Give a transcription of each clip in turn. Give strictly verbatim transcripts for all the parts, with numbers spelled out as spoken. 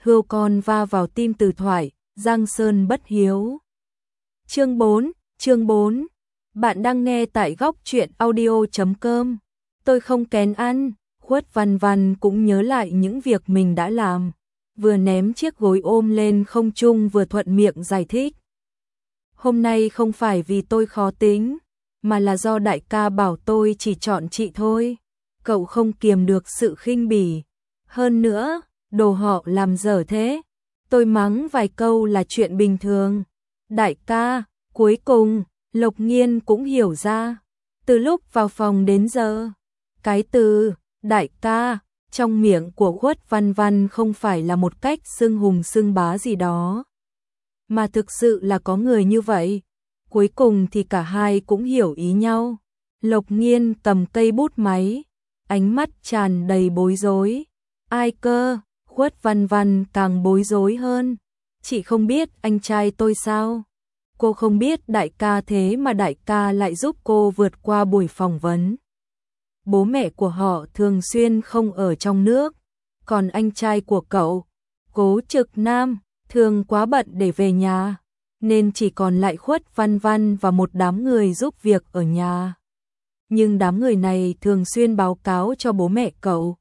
hươu con va vào tim từ thoại, Giang Sơn bất hiếu. Chương bốn, chương bốn. Bạn đang nghe tại góc truyện audio chấm com. Tôi không kén ăn, Khuất Văn Văn cũng nhớ lại những việc mình đã làm, vừa ném chiếc gối ôm lên không trung vừa thuận miệng giải thích. Hôm nay không phải vì tôi khó tính, mà là do đại ca bảo tôi chỉ chọn chị thôi. Cậu không kiềm được sự khinh bỉ. Hơn nữa, đồ họ làm dở thế. Tôi mắng vài câu là chuyện bình thường. Đại ca, cuối cùng, Lộc Nghiên cũng hiểu ra. Từ lúc vào phòng đến giờ, cái từ đại ca trong miệng của Khuất Văn Văn không phải là một cách xưng hùng xưng bá gì đó, mà thực sự là có người như vậy. Cuối cùng thì cả hai cũng hiểu ý nhau. Lộc Nghiên cầm cây bút máy, ánh mắt tràn đầy bối rối. Ai cơ? Khuất Văn Văn càng bối rối hơn. Chị không biết anh trai tôi sao? Cô không biết đại ca thế mà đại ca lại giúp cô vượt qua buổi phỏng vấn. Bố mẹ của họ thường xuyên không ở trong nước, còn anh trai của cậu, Cố Trực Nam, thường quá bận để về nhà, nên chỉ còn lại Khuất Văn Văn và một đám người giúp việc ở nhà. Nhưng đám người này thường xuyên báo cáo cho bố mẹ cậu.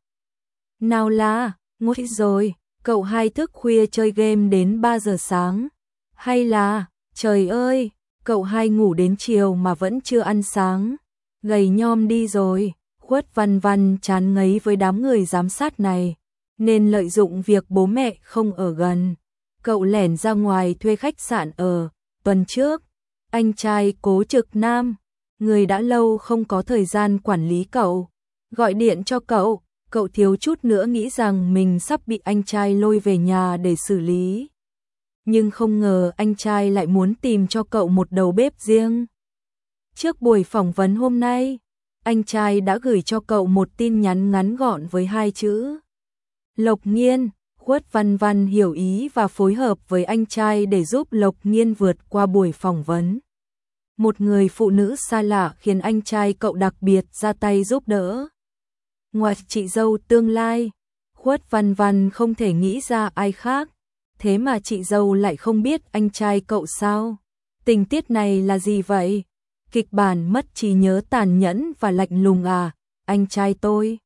Nào là, ngồi rồi, cậu hai thức khuya chơi game đến ba giờ sáng. Hay là, trời ơi, cậu hai ngủ đến chiều mà vẫn chưa ăn sáng. Gầy nhom đi rồi. Khuất Văn Văn chán ngấy với đám người giám sát này, nên lợi dụng việc bố mẹ không ở gần. Cậu lẻn ra ngoài thuê khách sạn ở. Tuần trước, anh trai Cố Trực Nam, người đã lâu không có thời gian quản lý cậu, gọi điện cho cậu. Cậu thiếu chút nữa nghĩ rằng mình sắp bị anh trai lôi về nhà để xử lý. Nhưng không ngờ anh trai lại muốn tìm cho cậu một đầu bếp riêng. Trước buổi phỏng vấn hôm nay, anh trai đã gửi cho cậu một tin nhắn ngắn gọn với hai chữ Lộc Nghiên. Khuất Văn Văn hiểu ý và phối hợp với anh trai để giúp Lộc Nghiên vượt qua buổi phỏng vấn. Một người phụ nữ xa lạ khiến anh trai cậu đặc biệt ra tay giúp đỡ. Ngoài chị dâu tương lai, Khuất Văn Văn không thể nghĩ ra ai khác. Thế mà chị dâu lại không biết anh trai cậu sao? Tình tiết này là gì vậy? Kịch bản mất trí nhớ tàn nhẫn và lạnh lùng à, anh trai tôi.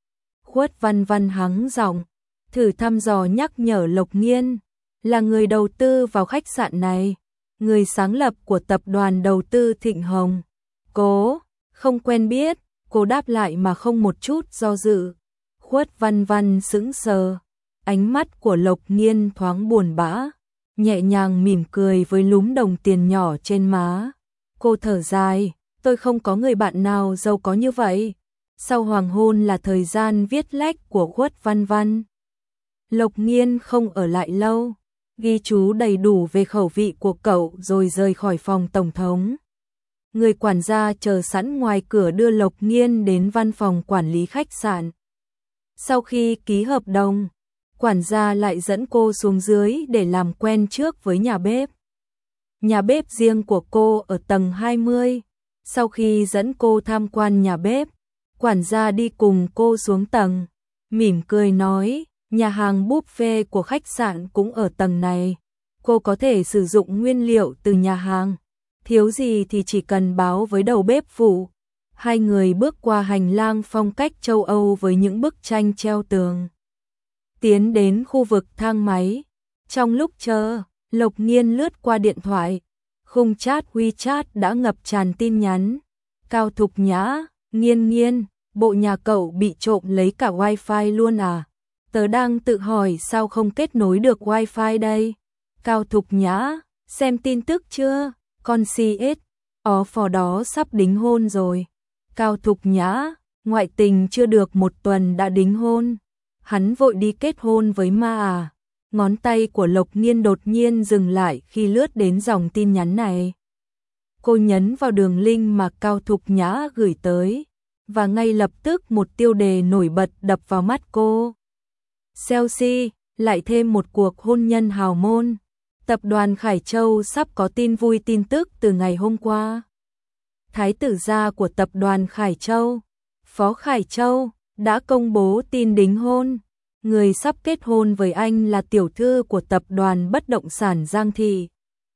Khuất Văn Văn hắng giọng, thử thăm dò nhắc nhở Lộc Nghiên, là người đầu tư vào khách sạn này, người sáng lập của tập đoàn đầu tư Thịnh Hồng. Cố, không quen biết, cô đáp lại mà không một chút do dự. Khuất Văn Văn sững sờ, ánh mắt của Lộc Nghiên thoáng buồn bã, nhẹ nhàng mỉm cười với lúm đồng tiền nhỏ trên má. Cô thở dài, tôi không có người bạn nào giàu có như vậy. Sau hoàng hôn là thời gian viết lách của Khuất Văn Văn. Lộc Nghiên không ở lại lâu, ghi chú đầy đủ về khẩu vị của cậu rồi rời khỏi phòng tổng thống. Người quản gia chờ sẵn ngoài cửa đưa Lộc Nghiên đến văn phòng quản lý khách sạn. Sau khi ký hợp đồng, quản gia lại dẫn cô xuống dưới để làm quen trước với nhà bếp. Nhà bếp riêng của cô ở tầng hai mươi. Sau khi dẫn cô tham quan nhà bếp, quản gia đi cùng cô xuống tầng, mỉm cười nói, nhà hàng buffet của khách sạn cũng ở tầng này. Cô có thể sử dụng nguyên liệu từ nhà hàng, thiếu gì thì chỉ cần báo với đầu bếp phụ. Hai người bước qua hành lang phong cách châu Âu với những bức tranh treo tường, tiến đến khu vực thang máy. Trong lúc chờ, Lộc Nghiên lướt qua điện thoại, khung chat WeChat đã ngập tràn tin nhắn. Cao Thục Nhã, Nghiên Nghiên, bộ nhà cậu bị trộm lấy cả wifi luôn à? Tớ đang tự hỏi sao không kết nối được wifi đây. Cao Thục Nhã, xem tin tức chưa? Con xê ét, ó phò đó sắp đính hôn rồi. Cao Thục Nhã, ngoại tình chưa được một tuần đã đính hôn. Hắn vội đi kết hôn với ma à? Ngón tay của Lộc Nghiên đột nhiên dừng lại khi lướt đến dòng tin nhắn này. Cô nhấn vào đường link mà Cao Thục Nhã gửi tới, và ngay lập tức một tiêu đề nổi bật đập vào mắt cô. Chelsea, lại thêm một cuộc hôn nhân hào môn. Tập đoàn Khải Châu sắp có tin vui tin tức từ ngày hôm qua. Thái tử gia của tập đoàn Khải Châu, Phó Khải Châu, đã công bố tin đính hôn. người sắp kết hôn với anh là tiểu thư của tập đoàn bất động sản Giang Thị.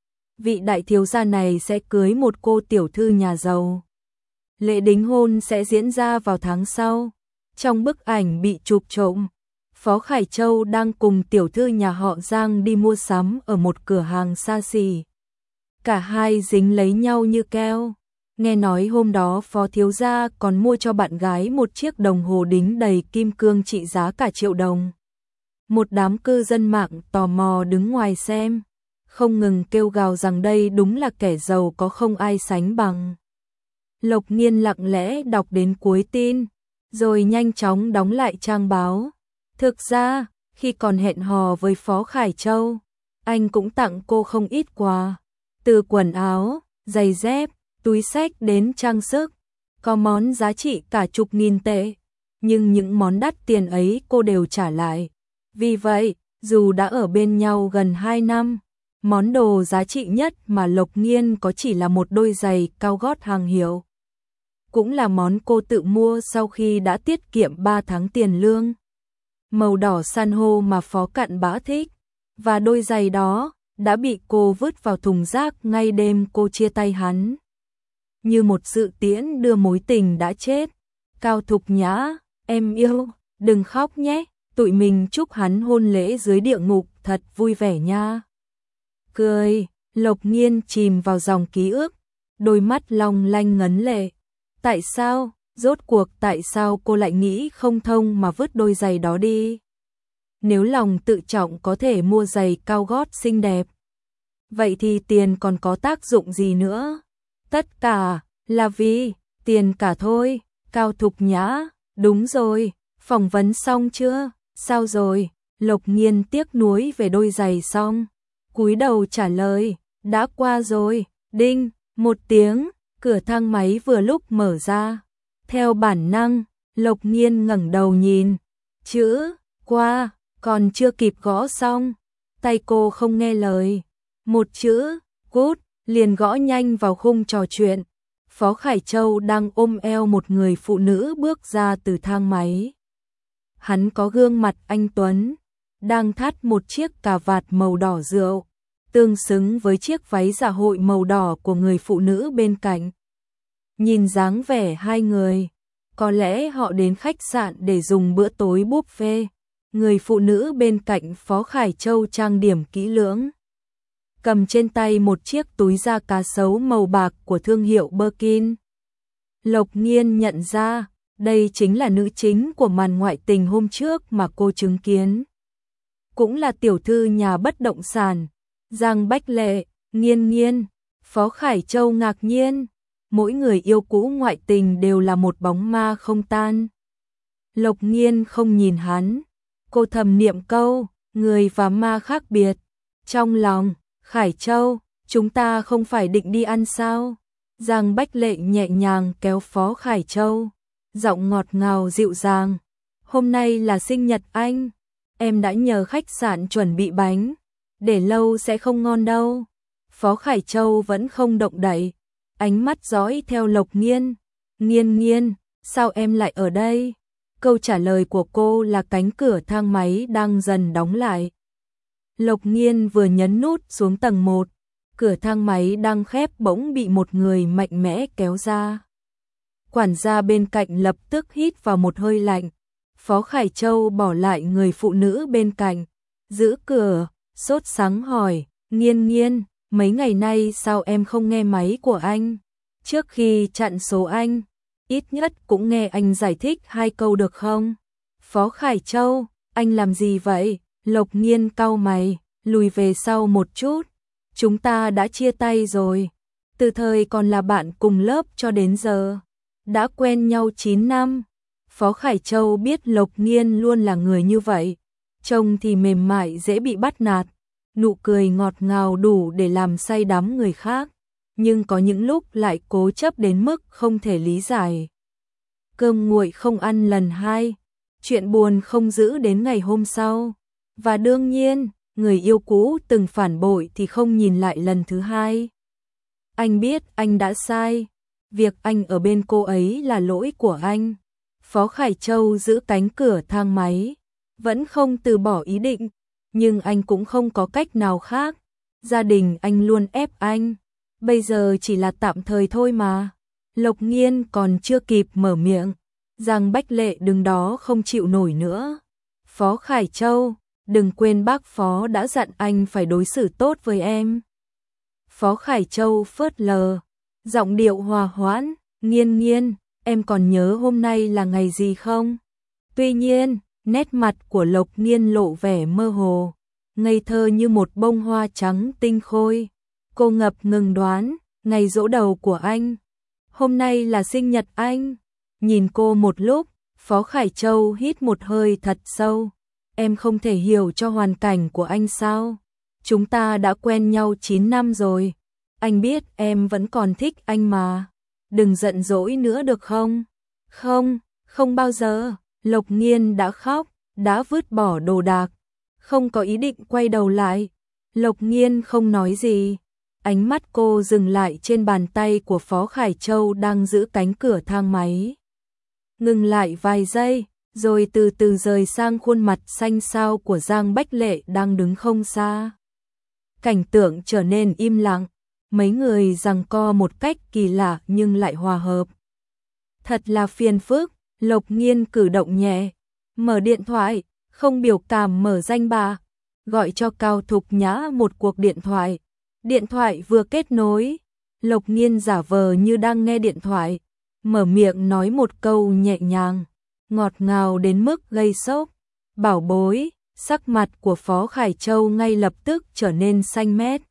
Vị đại thiếu gia này sẽ cưới một cô tiểu thư nhà giàu. Lễ đính hôn sẽ diễn ra vào tháng sau. Trong bức ảnh bị chụp trộm, Phó Khải Châu đang cùng tiểu thư nhà họ Giang đi mua sắm ở một cửa hàng xa xỉ. Cả hai dính lấy nhau như keo. Nghe nói hôm đó Phó thiếu gia còn mua cho bạn gái một chiếc đồng hồ đính đầy kim cương trị giá cả triệu đồng. Một đám cư dân mạng tò mò đứng ngoài xem, không ngừng kêu gào rằng đây đúng là kẻ giàu có không ai sánh bằng. Lộc Nghiên lặng lẽ đọc đến cuối tin, rồi nhanh chóng đóng lại trang báo. Thực ra, khi còn hẹn hò với Phó Khải Châu, anh cũng tặng cô không ít quà, từ quần áo, giày dép, túi xách đến trang sức, có món giá trị cả chục nghìn tệ, nhưng những món đắt tiền ấy cô đều trả lại. Vì vậy, dù đã ở bên nhau gần hai năm, món đồ giá trị nhất mà Lộc Nghiên có chỉ là một đôi giày cao gót hàng hiệu. Cũng là món cô tự mua sau khi đã tiết kiệm ba tháng tiền lương. Màu đỏ san hô mà Phó Cặn Bã thích, và đôi giày đó đã bị cô vứt vào thùng rác ngay đêm cô chia tay hắn. Như một sự tiễn đưa mối tình đã chết. Cao Thục Nhã, em yêu, đừng khóc nhé, tụi mình chúc hắn hôn lễ dưới địa ngục thật vui vẻ nha. Cười, Lộc Nghiên chìm vào dòng ký ức, đôi mắt long lanh ngấn lệ. Tại sao, rốt cuộc tại sao cô lại nghĩ không thông mà vứt đôi giày đó đi? Nếu lòng tự trọng có thể mua giày cao gót xinh đẹp, vậy thì tiền còn có tác dụng gì nữa? Tất cả là vì tiền cả thôi. Cao Thục Nhã, đúng rồi, phỏng vấn xong chưa? Sao rồi? Lộc Nghiên tiếc nuối về đôi giày xong, cúi đầu trả lời, đã qua rồi. Đinh, một tiếng, cửa thang máy vừa lúc mở ra. Theo bản năng, Lộc Nghiên ngẩng đầu nhìn, chữ qua còn chưa kịp gõ xong, tay cô không nghe lời, một chữ cút liền gõ nhanh vào khung trò chuyện. Phó Khải Châu đang ôm eo một người phụ nữ bước ra từ thang máy. Hắn có gương mặt anh tuấn, đang thắt một chiếc cà vạt màu đỏ rượu, tương xứng với chiếc váy dạ hội màu đỏ của người phụ nữ bên cạnh. Nhìn dáng vẻ hai người, có lẽ họ đến khách sạn để dùng bữa tối buffet. Người phụ nữ bên cạnh Phó Khải Châu trang điểm kỹ lưỡng, cầm trên tay một chiếc túi da cá sấu màu bạc của thương hiệu Birkin. Lộc Nghiên nhận ra, đây chính là nữ chính của màn ngoại tình hôm trước mà cô chứng kiến. Cũng là tiểu thư nhà bất động sản, Giang Bách Lệ. Nghiên nghiên, Phó Khải Châu ngạc nhiên, mỗi người yêu cũ ngoại tình đều là một bóng ma không tan. Lộc Nghiên không nhìn hắn, cô thầm niệm câu, người và ma khác biệt. Trong lòng, Khải Châu, chúng ta không phải định đi ăn sao? Giang Bách Lệ nhẹ nhàng kéo Phó Khải Châu, giọng ngọt ngào dịu dàng. Hôm nay là sinh nhật anh, em đã nhờ khách sạn chuẩn bị bánh, để lâu sẽ không ngon đâu. Phó Khải Châu vẫn không động đậy, ánh mắt dõi theo Lộc Nghiên. Nghiên nghiên, sao em lại ở đây? Câu trả lời của cô là cánh cửa thang máy đang dần đóng lại. Lộc Nghiên vừa nhấn nút xuống tầng một, cửa thang máy đang khép bỗng bị một người mạnh mẽ kéo ra. Quản gia bên cạnh lập tức hít vào một hơi lạnh. Phó Khải Châu bỏ lại người phụ nữ bên cạnh, giữ cửa, sốt sắng hỏi, Nghiên nghiên, mấy ngày nay sao em không nghe máy của anh? Trước khi chặn số anh, ít nhất cũng nghe anh giải thích hai câu được không? Phó Khải Châu, anh làm gì vậy? Lộc Nghiên cau mày, lùi về sau một chút. Chúng ta đã chia tay rồi, từ thời còn là bạn cùng lớp cho đến giờ, đã quen nhau chín năm. Phó Khải Châu biết Lộc Nghiên luôn là người như vậy, trông thì mềm mại dễ bị bắt nạt, nụ cười ngọt ngào đủ để làm say đắm người khác, nhưng có những lúc lại cố chấp đến mức không thể lý giải. Cơm nguội không ăn lần hai, chuyện buồn không giữ đến ngày hôm sau, và đương nhiên, người yêu cũ từng phản bội thì không nhìn lại lần thứ hai. Anh biết anh đã sai, việc anh ở bên cô ấy là lỗi của anh. Phó Khải Châu giữ cánh cửa thang máy, vẫn không từ bỏ ý định, nhưng anh cũng không có cách nào khác. Gia đình anh luôn ép anh, bây giờ chỉ là tạm thời thôi mà. Lộc Nghiên còn chưa kịp mở miệng, Giang Bách Lệ đứng đó không chịu nổi nữa. Phó Khải Châu, đừng quên bác Phó đã dặn anh phải đối xử tốt với em. Phó Khải Châu phớt lờ, giọng điệu hòa hoãn, Nghiên Nghiên, em còn nhớ hôm nay là ngày gì không? Tuy nhiên, nét mặt của Lộc Nghiên lộ vẻ mơ hồ, ngây thơ như một bông hoa trắng tinh khôi. Cô ngập ngừng đoán, ngày giỗ đầu của anh. Hôm nay là sinh nhật anh. Nhìn cô một lúc, Phó Khải Châu hít một hơi thật sâu. Em không thể hiểu cho hoàn cảnh của anh sao? Chúng ta đã quen nhau chín năm rồi. Anh biết em vẫn còn thích anh mà. Đừng giận dỗi nữa được không? Không, không bao giờ. Lộc Nghiên đã khóc, đã vứt bỏ đồ đạc, không có ý định quay đầu lại. Lộc Nghiên không nói gì. Ánh mắt cô dừng lại trên bàn tay của Phó Khải Châu đang giữ cánh cửa thang máy. Ngừng lại vài giây, rồi từ từ rời sang khuôn mặt xanh xao của Giang Bách Lệ đang đứng không xa. Cảnh tượng trở nên im lặng, mấy người giằng co một cách kỳ lạ nhưng lại hòa hợp. Thật là phiền phức, Lộc Nghiên cử động nhẹ, mở điện thoại, không biểu cảm mở danh bạ, gọi cho Cao Thục Nhã một cuộc điện thoại. Điện thoại vừa kết nối, Lộc Nghiên giả vờ như đang nghe điện thoại, mở miệng nói một câu nhẹ nhàng, ngọt ngào đến mức gây sốc. Bảo bối, sắc mặt của Phó Khải Châu ngay lập tức trở nên xanh mét.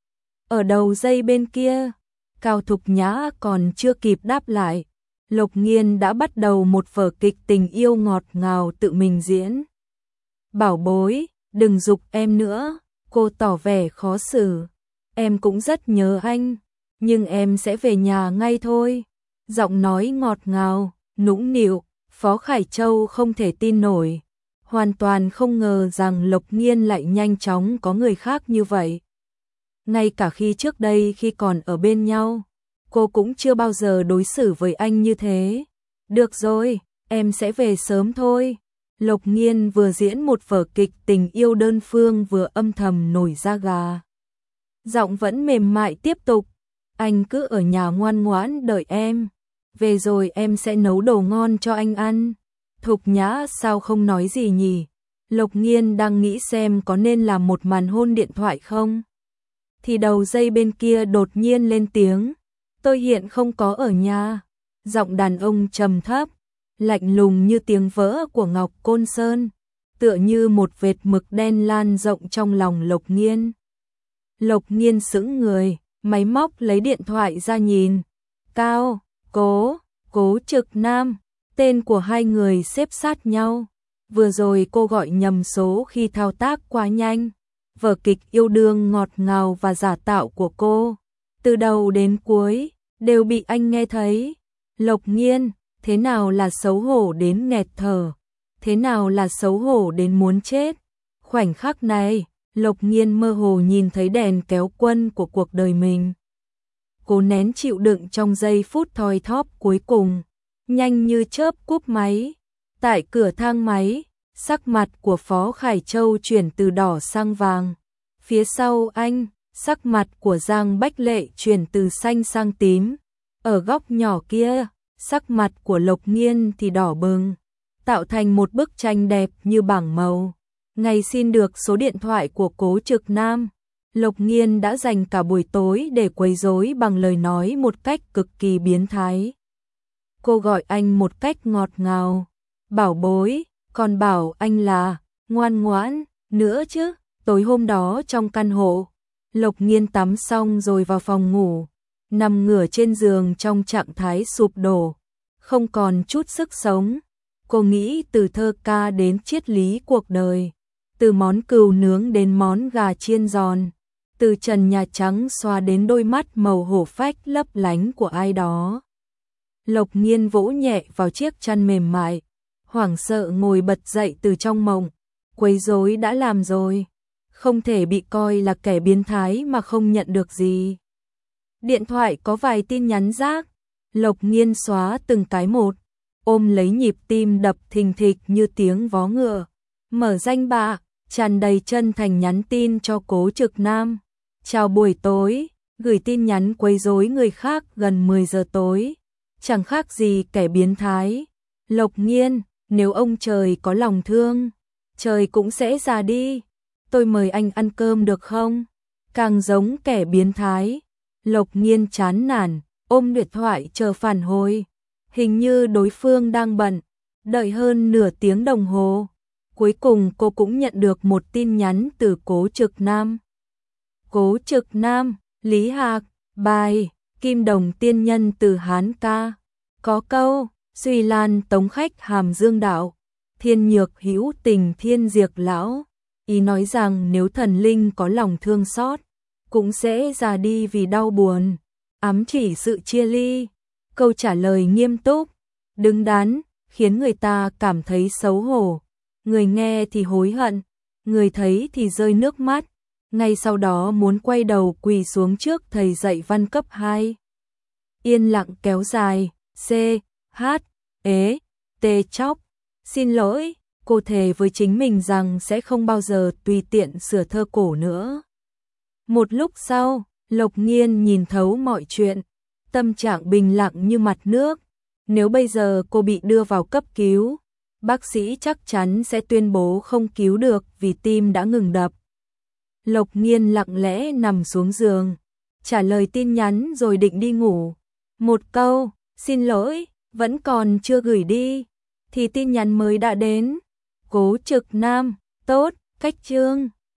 Ở đầu dây bên kia, Cao Thục Nhã còn chưa kịp đáp lại, Lộc Nghiên đã bắt đầu một vở kịch tình yêu ngọt ngào tự mình diễn. Bảo bối, đừng giục em nữa, cô tỏ vẻ khó xử. Em cũng rất nhớ anh, nhưng em sẽ về nhà ngay thôi. Giọng nói ngọt ngào, nũng nịu, Phó Khải Châu không thể tin nổi. Hoàn toàn không ngờ rằng Lộc Nghiên lại nhanh chóng có người khác như vậy. Ngay cả khi trước đây khi còn ở bên nhau, cô cũng chưa bao giờ đối xử với anh như thế. Được rồi, em sẽ về sớm thôi. Lộc Nghiên vừa diễn một vở kịch tình yêu đơn phương vừa âm thầm nổi da gà. Giọng vẫn mềm mại tiếp tục, anh cứ ở nhà ngoan ngoãn đợi em. Về rồi em sẽ nấu đồ ngon cho anh ăn. Thục Nhã sao không nói gì nhỉ? Lộc Nghiên đang nghĩ xem có nên làm một màn hôn điện thoại không? Thì đầu dây bên kia đột nhiên lên tiếng, tôi hiện không có ở nhà. Giọng đàn ông trầm thấp, lạnh lùng như tiếng vỡ của Ngọc Côn Sơn, tựa như một vệt mực đen lan rộng trong lòng Lộc Nghiên. Lộc Nghiên sững người, máy móc lấy điện thoại ra nhìn. Cao, Cố, Cố Trực Nam, tên của hai người xếp sát nhau. Vừa rồi cô gọi nhầm số khi thao tác quá nhanh. Vở kịch yêu đương ngọt ngào và giả tạo của cô, từ đầu đến cuối, đều bị anh nghe thấy. Lộc Nghiên, thế nào là xấu hổ đến nghẹt thở? Thế nào là xấu hổ đến muốn chết? Khoảnh khắc này, Lộc Nghiên mơ hồ nhìn thấy đèn kéo quân của cuộc đời mình. Cố nén chịu đựng trong giây phút thoi thóp cuối cùng, nhanh như chớp cúp máy. Tại cửa thang máy, sắc mặt của Phó Khải Châu chuyển từ đỏ sang vàng. Phía sau anh, sắc mặt của Giang Bách Lệ chuyển từ xanh sang tím. Ở góc nhỏ kia, sắc mặt của Lộc Nghiên thì đỏ bừng, tạo thành một bức tranh đẹp như bảng màu. Ngày xin được số điện thoại của Cố Trực Nam, Lộc Nghiên đã dành cả buổi tối để quấy rối bằng lời nói một cách cực kỳ biến thái. Cô gọi anh một cách ngọt ngào, bảo bối, còn bảo anh là ngoan ngoãn nữa chứ. Tối hôm đó trong căn hộ, Lộc Nghiên tắm xong rồi vào phòng ngủ, nằm ngửa trên giường trong trạng thái sụp đổ, không còn chút sức sống. Cô nghĩ từ thơ ca đến triết lý cuộc đời, từ món cừu nướng đến món gà chiên giòn, từ trần nhà trắng xoa đến đôi mắt màu hổ phách lấp lánh của ai đó. Lộc Nghiên vỗ nhẹ vào chiếc chăn mềm mại, hoảng sợ ngồi bật dậy từ trong mộng. Quấy rối đã làm rồi, không thể bị coi là kẻ biến thái mà không nhận được gì. Điện thoại có vài tin nhắn rác, Lộc Nghiên xóa từng cái một, ôm lấy nhịp tim đập thình thịch như tiếng vó ngựa. Mở danh bạ, tràn đầy chân thành nhắn tin cho Cố Trực Nam. Chào buổi tối, gửi tin nhắn quấy rối người khác gần mười giờ tối. Chẳng khác gì kẻ biến thái. Lộc Nghiên, nếu ông trời có lòng thương, trời cũng sẽ già đi. Tôi mời anh ăn cơm được không? Càng giống kẻ biến thái. Lộc Nghiên chán nản, ôm điện thoại chờ phản hồi. Hình như đối phương đang bận. Đợi hơn nửa tiếng đồng hồ. Cuối cùng cô cũng nhận được một tin nhắn từ Cố Trực Nam. Cố Trực Nam, Lý Hạc, bài, Kim Đồng tiên nhân từ Hán ca. Có câu, Suy Lan tống khách hàm dương đạo, thiên nhược hữu tình thiên diệt lão. Ý nói rằng nếu thần linh có lòng thương xót, cũng sẽ già đi vì đau buồn, ám chỉ sự chia ly. Câu trả lời nghiêm túc, đứng đắn, khiến người ta cảm thấy xấu hổ. Người nghe thì hối hận, người thấy thì rơi nước mắt. Ngay sau đó muốn quay đầu quỳ xuống trước thầy dạy văn cấp hai. Yên lặng kéo dài, C, H, ế, T chóc. Xin lỗi, cô thề với chính mình rằng sẽ không bao giờ tùy tiện sửa thơ cổ nữa. Một lúc sau, Lộc Nghiên nhìn thấu mọi chuyện, tâm trạng bình lặng như mặt nước. Nếu bây giờ cô bị đưa vào cấp cứu, bác sĩ chắc chắn sẽ tuyên bố không cứu được vì tim đã ngừng đập. Lộc Nghiên lặng lẽ nằm xuống giường, trả lời tin nhắn rồi định đi ngủ. Một câu, xin lỗi, vẫn còn chưa gửi đi, thì tin nhắn mới đã đến. Cố Trực Nam, tốt, cách chương.